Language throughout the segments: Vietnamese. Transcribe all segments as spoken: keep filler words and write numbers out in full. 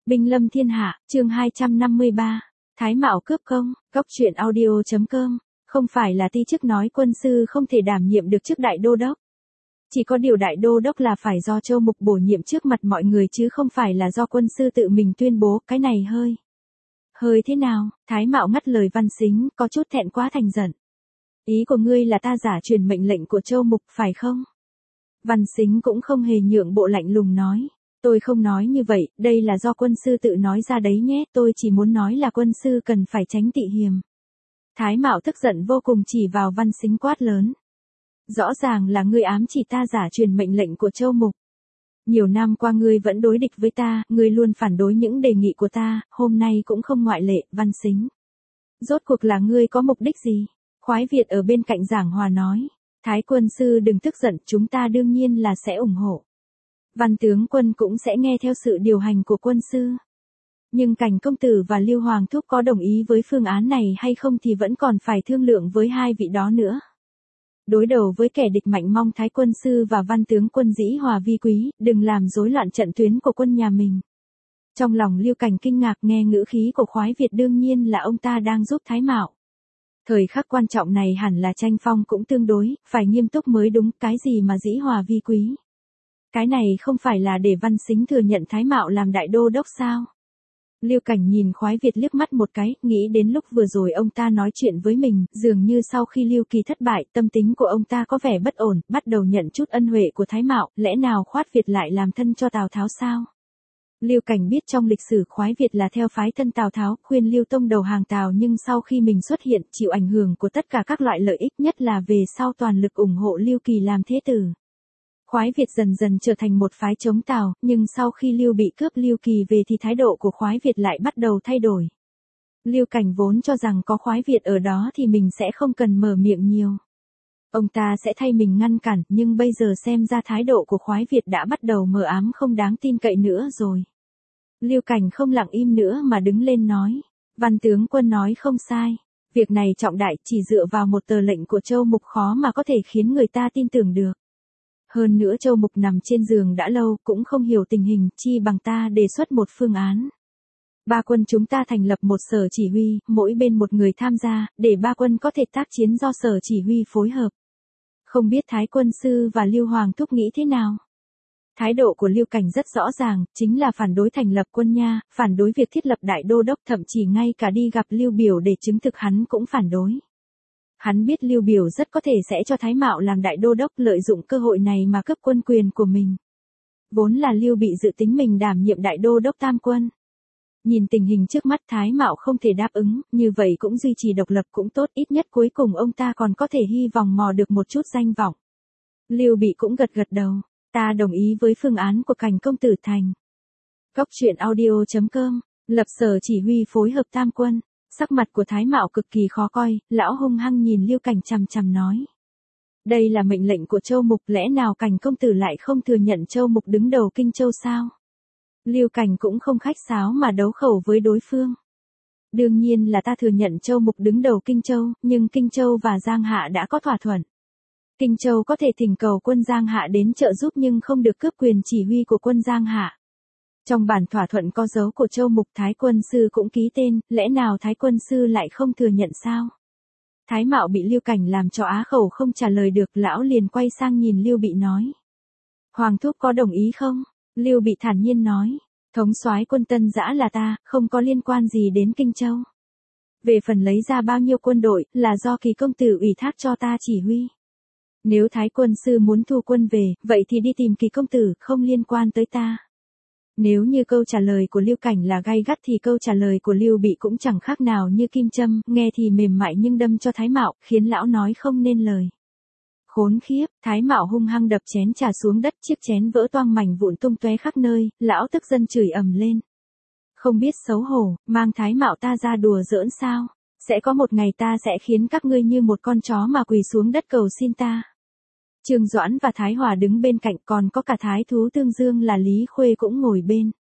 Binh lâm thiên hạ, chương hai trăm năm mươi ba. Thái Mạo cướp công, góc truyện audio chấm com. Không phải là ti chức nói quân sư không thể đảm nhiệm được chức đại đô đốc. Chỉ có điều đại đô đốc là phải do Châu Mục bổ nhiệm trước mặt mọi người chứ không phải là do quân sư tự mình tuyên bố, cái này hơi. Hơi thế nào? Thái Mạo ngắt lời Văn Sính, có chút thẹn quá thành giận. Ý của ngươi là ta giả truyền mệnh lệnh của Châu Mục, phải không? Văn Sính cũng không hề nhượng bộ, lạnh lùng nói. Tôi không nói như vậy, đây là do quân sư tự nói ra đấy nhé, tôi chỉ muốn nói là quân sư cần phải tránh tị hiềm. Thái Mạo tức giận vô cùng, chỉ vào Văn Sính quát lớn. Rõ ràng là ngươi ám chỉ ta giả truyền mệnh lệnh của Châu Mục. Nhiều năm qua ngươi vẫn đối địch với ta, ngươi luôn phản đối những đề nghị của ta, hôm nay cũng không ngoại lệ, Văn Sính. Rốt cuộc là ngươi có mục đích gì? Khoái Việt ở bên cạnh giảng hòa nói. Thái quân sư đừng tức giận, chúng ta đương nhiên là sẽ ủng hộ. Văn tướng quân cũng sẽ nghe theo sự điều hành của quân sư. Nhưng Cảnh công tử và Lưu Hoàng thúc có đồng ý với phương án này hay không thì vẫn còn phải thương lượng với hai vị đó nữa. Đối đầu với kẻ địch mạnh, mong Thái quân sư và Văn tướng quân dĩ hòa vi quý, đừng làm rối loạn trận tuyến của quân nhà mình. Trong lòng Lưu Cảnh kinh ngạc nghe ngữ khí của Khoái Việt, đương nhiên là ông ta đang giúp Thái Mạo. Thời khắc quan trọng này hẳn là tranh phong cũng tương đối, phải nghiêm túc mới đúng, cái gì mà dĩ hòa vi quý. Cái này không phải là để Văn Sính thừa nhận Thái Mạo làm đại đô đốc sao? Lưu Cảnh nhìn Khoái Việt liếc mắt một cái, nghĩ đến lúc vừa rồi ông ta nói chuyện với mình, dường như sau khi Lưu Kỳ thất bại, tâm tính của ông ta có vẻ bất ổn, bắt đầu nhận chút ân huệ của Thái Mạo, lẽ nào Khoát Việt lại làm thân cho Tào Tháo sao? Lưu Cảnh biết trong lịch sử Khoái Việt là theo phái thân Tào Tháo, khuyên Lưu Tông đầu hàng Tào, nhưng sau khi mình xuất hiện, chịu ảnh hưởng của tất cả các loại lợi ích, nhất là về sau toàn lực ủng hộ Lưu Kỳ làm thế tử. Khoái Việt dần dần trở thành một phái chống Tào, nhưng sau khi Lưu bị cướp Lưu Kỳ về thì thái độ của Khoái Việt lại bắt đầu thay đổi. Lưu Cảnh vốn cho rằng có Khoái Việt ở đó thì mình sẽ không cần mở miệng nhiều. Ông ta sẽ thay mình ngăn cản, nhưng bây giờ xem ra thái độ của Khoái Việt đã bắt đầu mờ ám, không đáng tin cậy nữa rồi. Lưu Cảnh không lặng im nữa mà đứng lên nói. Văn tướng quân nói không sai. Việc này trọng đại, chỉ dựa vào một tờ lệnh của Châu Mục khó mà có thể khiến người ta tin tưởng được. Hơn nữa Châu Mục nằm trên giường đã lâu, cũng không hiểu tình hình, chi bằng ta đề xuất một phương án. Ba quân chúng ta thành lập một sở chỉ huy, mỗi bên một người tham gia, để ba quân có thể tác chiến do sở chỉ huy phối hợp. Không biết Thái quân sư và Lưu Hoàng thúc nghĩ thế nào? Thái độ của Lưu Cảnh rất rõ ràng, chính là phản đối thành lập quân nha, phản đối việc thiết lập đại đô đốc, thậm chí ngay cả đi gặp Lưu Biểu để chứng thực hắn cũng phản đối. Hắn biết Lưu Biểu rất có thể sẽ cho Thái Mạo làm đại đô đốc, lợi dụng cơ hội này mà cướp quân quyền của mình. Vốn là Lưu bị dự tính mình đảm nhiệm đại đô đốc tam quân. Nhìn tình hình trước mắt Thái Mạo không thể đáp ứng, như vậy cũng duy trì độc lập cũng tốt, ít nhất cuối cùng ông ta còn có thể hy vọng mò được một chút danh vọng. Lưu Bị cũng gật gật đầu, ta đồng ý với phương án của Cảnh công tử thành. Góc truyện audio chấm com, lập sở chỉ huy phối hợp tam quân. Sắc mặt của Thái Mạo cực kỳ khó coi, lão hung hăng nhìn Lưu Cảnh chằm chằm nói. Đây là mệnh lệnh của Châu Mục, lẽ nào Cảnh công tử lại không thừa nhận Châu Mục đứng đầu Kinh Châu sao? Lưu Cảnh cũng không khách sáo mà đấu khẩu với đối phương. Đương nhiên là ta thừa nhận Châu Mục đứng đầu Kinh Châu, nhưng Kinh Châu và Giang Hạ đã có thỏa thuận. Kinh Châu có thể thỉnh cầu quân Giang Hạ đến trợ giúp nhưng không được cướp quyền chỉ huy của quân Giang Hạ. Trong bản thỏa thuận có dấu của Châu Mục, Thái quân sư cũng ký tên, lẽ nào Thái quân sư lại không thừa nhận sao? Thái Mạo bị Lưu Cảnh làm cho á khẩu không trả lời được, lão liền quay sang nhìn Lưu Bị nói. Hoàng thúc có đồng ý không? Lưu Bị thản nhiên nói. Thống soái quân Tân Dã là ta, không có liên quan gì đến Kinh Châu. Về phần lấy ra bao nhiêu quân đội, là do Kỳ công tử ủy thác cho ta chỉ huy. Nếu Thái quân sư muốn thu quân về, vậy thì đi tìm Kỳ công tử, không liên quan tới ta. Nếu như câu trả lời của Lưu Cảnh là gay gắt thì câu trả lời của Lưu Bị cũng chẳng khác nào như kim châm, nghe thì mềm mại nhưng đâm cho Thái Mạo, khiến lão nói không nên lời. Khốn khiếp, Thái Mạo hung hăng đập chén trà xuống đất, chiếc chén vỡ toang mảnh vụn tung tóe khắp nơi, lão tức giận chửi ầm lên. Không biết xấu hổ, mang Thái Mạo ta ra đùa giỡn sao? Sẽ có một ngày ta sẽ khiến các ngươi như một con chó mà quỳ xuống đất cầu xin ta. Trương Doãn và Thái Hòa đứng bên cạnh, còn có cả thái thú Tương Dương là Lý Khuê cũng ngồi bên.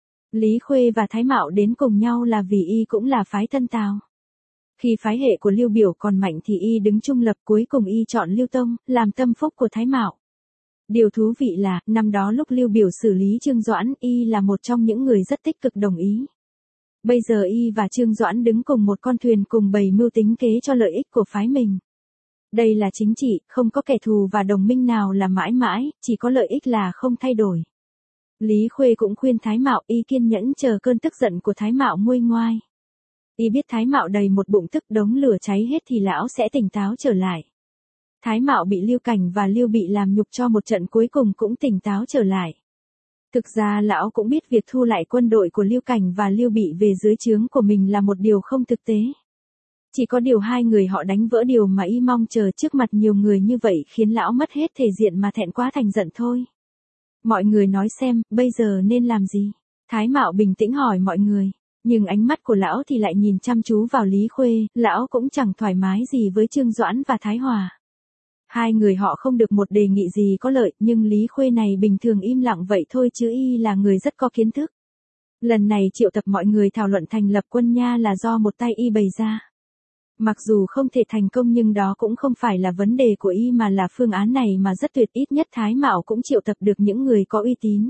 Lý Khuê và Thái Mạo đến cùng nhau là vì y cũng là phái thân Tào. Khi phái hệ của Lưu Biểu còn mạnh thì y đứng trung lập, cuối cùng y chọn Lưu Tông, làm tâm phúc của Thái Mạo. Điều thú vị là, năm đó lúc Lưu Biểu xử lý Trương Doãn, y là một trong những người rất tích cực đồng ý. Bây giờ y và Trương Doãn đứng cùng một con thuyền cùng bày mưu tính kế cho lợi ích của phái mình. Đây là chính trị, không có kẻ thù và đồng minh nào là mãi mãi, chỉ có lợi ích là không thay đổi. Lý Khuê cũng khuyên Thái Mạo, y kiên nhẫn chờ cơn tức giận của Thái Mạo nguôi ngoai. Y biết Thái Mạo đầy một bụng tức, đống lửa cháy hết thì lão sẽ tỉnh táo trở lại. Thái Mạo bị Lưu Cảnh và Lưu Bị làm nhục cho một trận cuối cùng cũng tỉnh táo trở lại. Thực ra lão cũng biết việc thu lại quân đội của Lưu Cảnh và Lưu Bị về dưới trướng của mình là một điều không thực tế. Chỉ có điều hai người họ đánh vỡ điều mà y mong chờ trước mặt nhiều người như vậy khiến lão mất hết thể diện mà thẹn quá thành giận thôi. Mọi người nói xem, bây giờ nên làm gì? Thái Mạo bình tĩnh hỏi mọi người. Nhưng ánh mắt của lão thì lại nhìn chăm chú vào Lý Khuê, lão cũng chẳng thoải mái gì với Trương Doãn và Thái Hòa. Hai người họ không được một đề nghị gì có lợi, nhưng Lý Khuê này bình thường im lặng vậy thôi chứ y là người rất có kiến thức. Lần này triệu tập mọi người thảo luận thành lập quân nha là do một tay y bày ra. Mặc dù không thể thành công nhưng đó cũng không phải là vấn đề của y mà là phương án này mà rất tuyệt, ít nhất Thái Mạo cũng triệu tập được những người có uy tín.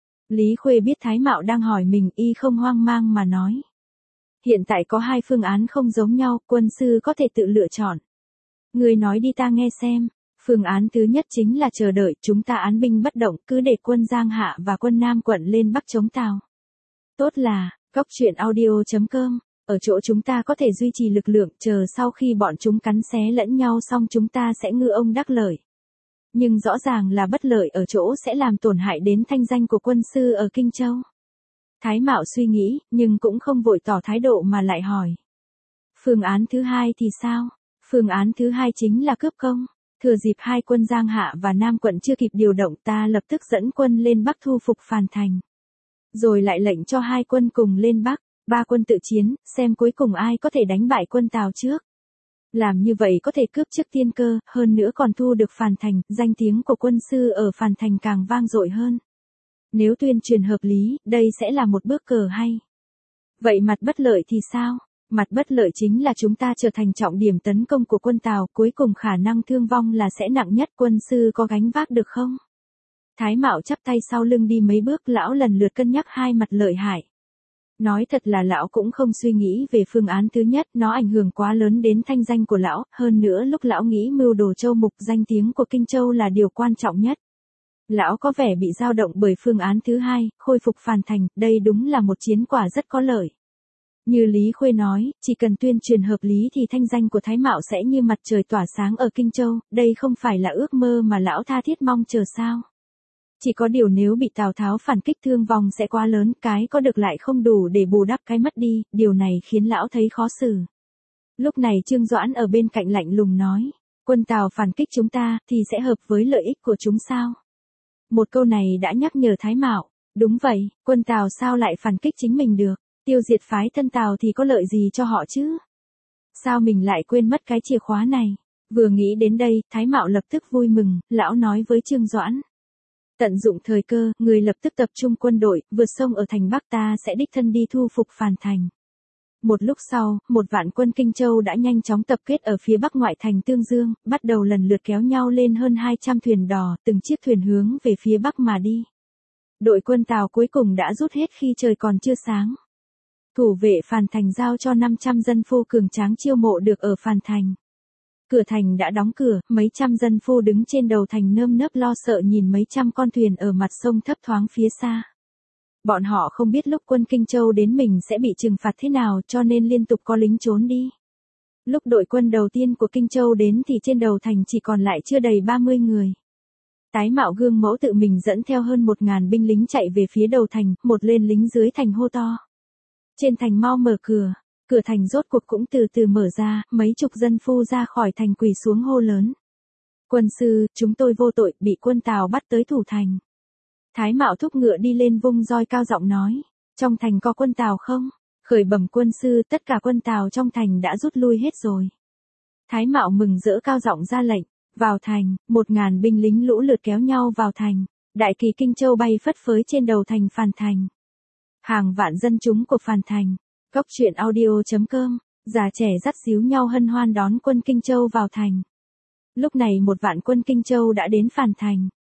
Lý Khuê biết Thái Mạo đang hỏi mình, y không hoang mang mà nói. Hiện tại có hai phương án không giống nhau, quân sư có thể tự lựa chọn. Người nói đi ta nghe xem. Phương án thứ nhất chính là chờ đợi, chúng ta án binh bất động, cứ để quân Giang Hạ và quân Nam quận lên Bắc chống Tào. Tốt là, góc truyện audio chấm com, ở chỗ chúng ta có thể duy trì lực lượng, chờ sau khi bọn chúng cắn xé lẫn nhau xong chúng ta sẽ ngư ông đắc lợi. Nhưng rõ ràng là bất lợi ở chỗ sẽ làm tổn hại đến thanh danh của quân sư ở Kinh Châu. Thái Mạo suy nghĩ, nhưng cũng không vội tỏ thái độ mà lại hỏi. Phương án thứ hai thì sao? Phương án thứ hai chính là cướp công. Thừa dịp hai quân Giang Hạ và Nam quận chưa kịp điều động ta lập tức dẫn quân lên Bắc thu phục Phàn Thành. Rồi lại lệnh cho hai quân cùng lên Bắc, ba quân tự chiến, xem cuối cùng ai có thể đánh bại quân Tào trước. Làm như vậy có thể cướp trước tiên cơ, hơn nữa còn thu được Phàn Thành, danh tiếng của quân sư ở Phàn Thành càng vang dội hơn. Nếu tuyên truyền hợp lý, đây sẽ là một bước cờ hay. Vậy mặt bất lợi thì sao? Mặt bất lợi chính là chúng ta trở thành trọng điểm tấn công của quân Tào, cuối cùng khả năng thương vong là sẽ nặng nhất, quân sư có gánh vác được không? Thái Mạo chắp tay sau lưng đi mấy bước, lão lần lượt cân nhắc hai mặt lợi hại. Nói thật là lão cũng không suy nghĩ về phương án thứ nhất, nó ảnh hưởng quá lớn đến thanh danh của lão, hơn nữa lúc lão nghĩ mưu đồ châu mục, danh tiếng của Kinh Châu là điều quan trọng nhất. Lão có vẻ bị dao động bởi phương án thứ hai, khôi phục Phàn Thành, đây đúng là một chiến quả rất có lợi. Như Lý Khuê nói, chỉ cần tuyên truyền hợp lý thì thanh danh của Thái Mạo sẽ như mặt trời tỏa sáng ở Kinh Châu, đây không phải là ước mơ mà lão tha thiết mong chờ sao. Chỉ có điều nếu bị Tào Tháo phản kích thương vong sẽ quá lớn, cái có được lại không đủ để bù đắp cái mất đi, điều này khiến lão thấy khó xử. Lúc này Trương Doãn ở bên cạnh lạnh lùng nói, quân Tào phản kích chúng ta, thì sẽ hợp với lợi ích của chúng sao? Một câu này đã nhắc nhở Thái Mạo, đúng vậy, quân Tào sao lại phản kích chính mình được, tiêu diệt phái thân Tào thì có lợi gì cho họ chứ? Sao mình lại quên mất cái chìa khóa này? Vừa nghĩ đến đây, Thái Mạo lập tức vui mừng, lão nói với Trương Doãn. Tận dụng thời cơ, người lập tức tập trung quân đội, vượt sông ở thành Bắc, ta sẽ đích thân đi thu phục Phàn Thành. Một lúc sau, một vạn quân Kinh Châu đã nhanh chóng tập kết ở phía bắc ngoại thành Tương Dương, bắt đầu lần lượt kéo nhau lên hơn hai trăm thuyền đò, từng chiếc thuyền hướng về phía bắc mà đi. Đội quân Tào cuối cùng đã rút hết khi trời còn chưa sáng. Thủ vệ Phàn Thành giao cho năm trăm dân phu cường tráng chiêu mộ được ở Phàn Thành. Cửa thành đã đóng cửa, mấy trăm dân phu đứng trên đầu thành nơm nớp lo sợ nhìn mấy trăm con thuyền ở mặt sông thấp thoáng phía xa. Bọn họ không biết lúc quân Kinh Châu đến mình sẽ bị trừng phạt thế nào cho nên liên tục có lính trốn đi. Lúc đội quân đầu tiên của Kinh Châu đến thì trên đầu thành chỉ còn lại chưa đầy ba mươi người. Tái Mạo gương mẫu tự mình dẫn theo hơn một ngàn binh lính chạy về phía đầu thành, một lên lính dưới thành hô to. Trên thành mau mở cửa. Cửa thành rốt cuộc cũng từ từ mở ra, mấy chục dân phu ra khỏi thành quỳ xuống hô lớn. Quân sư, chúng tôi vô tội, bị quân Tào bắt tới thủ thành. Thái Mạo thúc ngựa đi lên vung roi cao giọng nói, trong thành có quân Tào không? Khởi bẩm quân sư, tất cả quân Tào trong thành đã rút lui hết rồi. Thái Mạo mừng rỡ cao giọng ra lệnh, vào thành, một ngàn binh lính lũ lượt kéo nhau vào thành, đại kỳ Kinh Châu bay phất phới trên đầu thành Phàn Thành. Hàng vạn dân chúng của Phàn Thành. Góc truyện audio chấm com, già trẻ dắt díu nhau hân hoan đón quân Kinh Châu vào thành. Lúc này một vạn quân Kinh Châu đã đến Phàn Thành.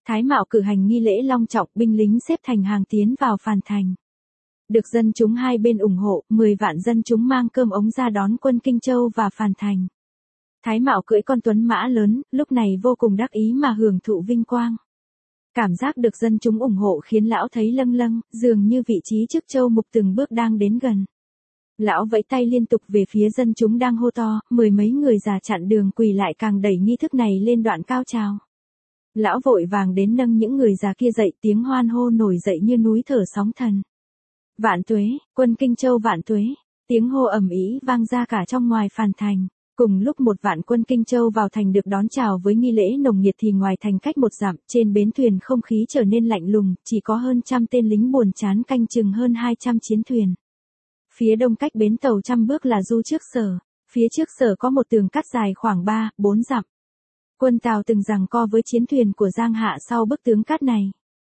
Thái Mạo cử hành nghi lễ long trọng, binh lính xếp thành hàng tiến vào Phàn Thành. Được dân chúng hai bên ủng hộ, mười vạn dân chúng mang cơm ống ra đón quân Kinh Châu và Phàn Thành. Thái Mạo cưỡi con tuấn mã lớn, lúc này vô cùng đắc ý mà hưởng thụ vinh quang. Cảm giác được dân chúng ủng hộ khiến lão thấy lâng lâng, dường như vị trí trước châu mục từng bước đang đến gần. Lão vẫy tay liên tục về phía dân chúng đang hô to, mười mấy người già chặn đường quỳ lại càng đẩy nghi thức này lên đoạn cao trào. Lão vội vàng đến nâng những người già kia dậy, tiếng hoan hô nổi dậy như núi thở sóng thần. Vạn tuế, quân Kinh Châu vạn tuế, tiếng hô ầm ĩ vang ra cả trong ngoài Phàn Thành. Cùng lúc một vạn quân Kinh Châu vào thành được đón chào với nghi lễ nồng nhiệt thì ngoài thành cách một dặm, trên bến thuyền không khí trở nên lạnh lùng, chỉ có hơn trăm tên lính buồn chán canh chừng hơn hai trăm chiến thuyền. Phía đông cách bến tàu trăm bước là Du Trước Sở, phía trước sở có một tường cắt dài khoảng ba, bốn dặm. Quân Tào từng giằng co với chiến thuyền của Giang Hạ sau bức tường cắt này.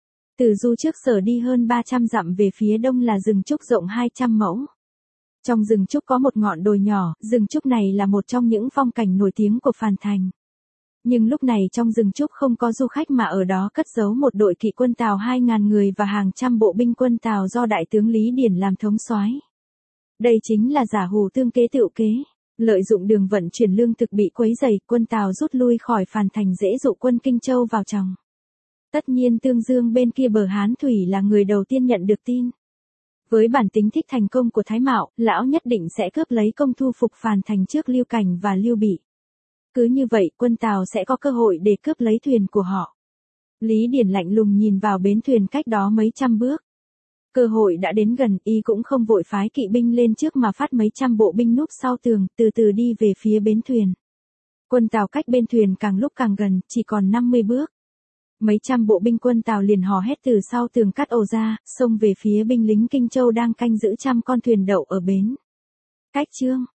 Từ Du Trước Sở đi hơn ba trăm dặm về phía đông là rừng trúc rộng hai trăm mẫu. Trong rừng trúc có một ngọn đồi nhỏ, rừng trúc này là một trong những phong cảnh nổi tiếng của Phàn Thành. Nhưng lúc này trong rừng trúc không có du khách mà ở đó cất giấu một đội kỵ quân Tào hai ngàn người và hàng trăm bộ binh quân Tào do Đại tướng Lý Điển làm thống soái. Đây chính là giả hù tương kế tựu kế. Lợi dụng đường vận chuyển lương thực bị quấy rầy, quân Tào rút lui khỏi Phàn Thành dễ dụ quân Kinh Châu vào trong. Tất nhiên Tương Dương bên kia bờ Hán Thủy là người đầu tiên nhận được tin. Với bản tính thích thành công của Thái Mạo, lão nhất định sẽ cướp lấy công thu phục Phàn Thành trước Lưu Cảnh và Lưu Bị. Cứ như vậy, quân Tào sẽ có cơ hội để cướp lấy thuyền của họ. Lý Điển lạnh lùng nhìn vào bến thuyền cách đó mấy trăm bước. Cơ hội đã đến gần, y cũng không vội phái kỵ binh lên trước mà phát mấy trăm bộ binh núp sau tường, từ từ đi về phía bến thuyền. Quân Tào cách bên thuyền càng lúc càng gần, chỉ còn năm mươi bước. Mấy trăm bộ binh quân Tào liền hò hét từ sau tường cắt ồ ra, xông về phía binh lính Kinh Châu đang canh giữ trăm con thuyền đậu ở bến. Cách chương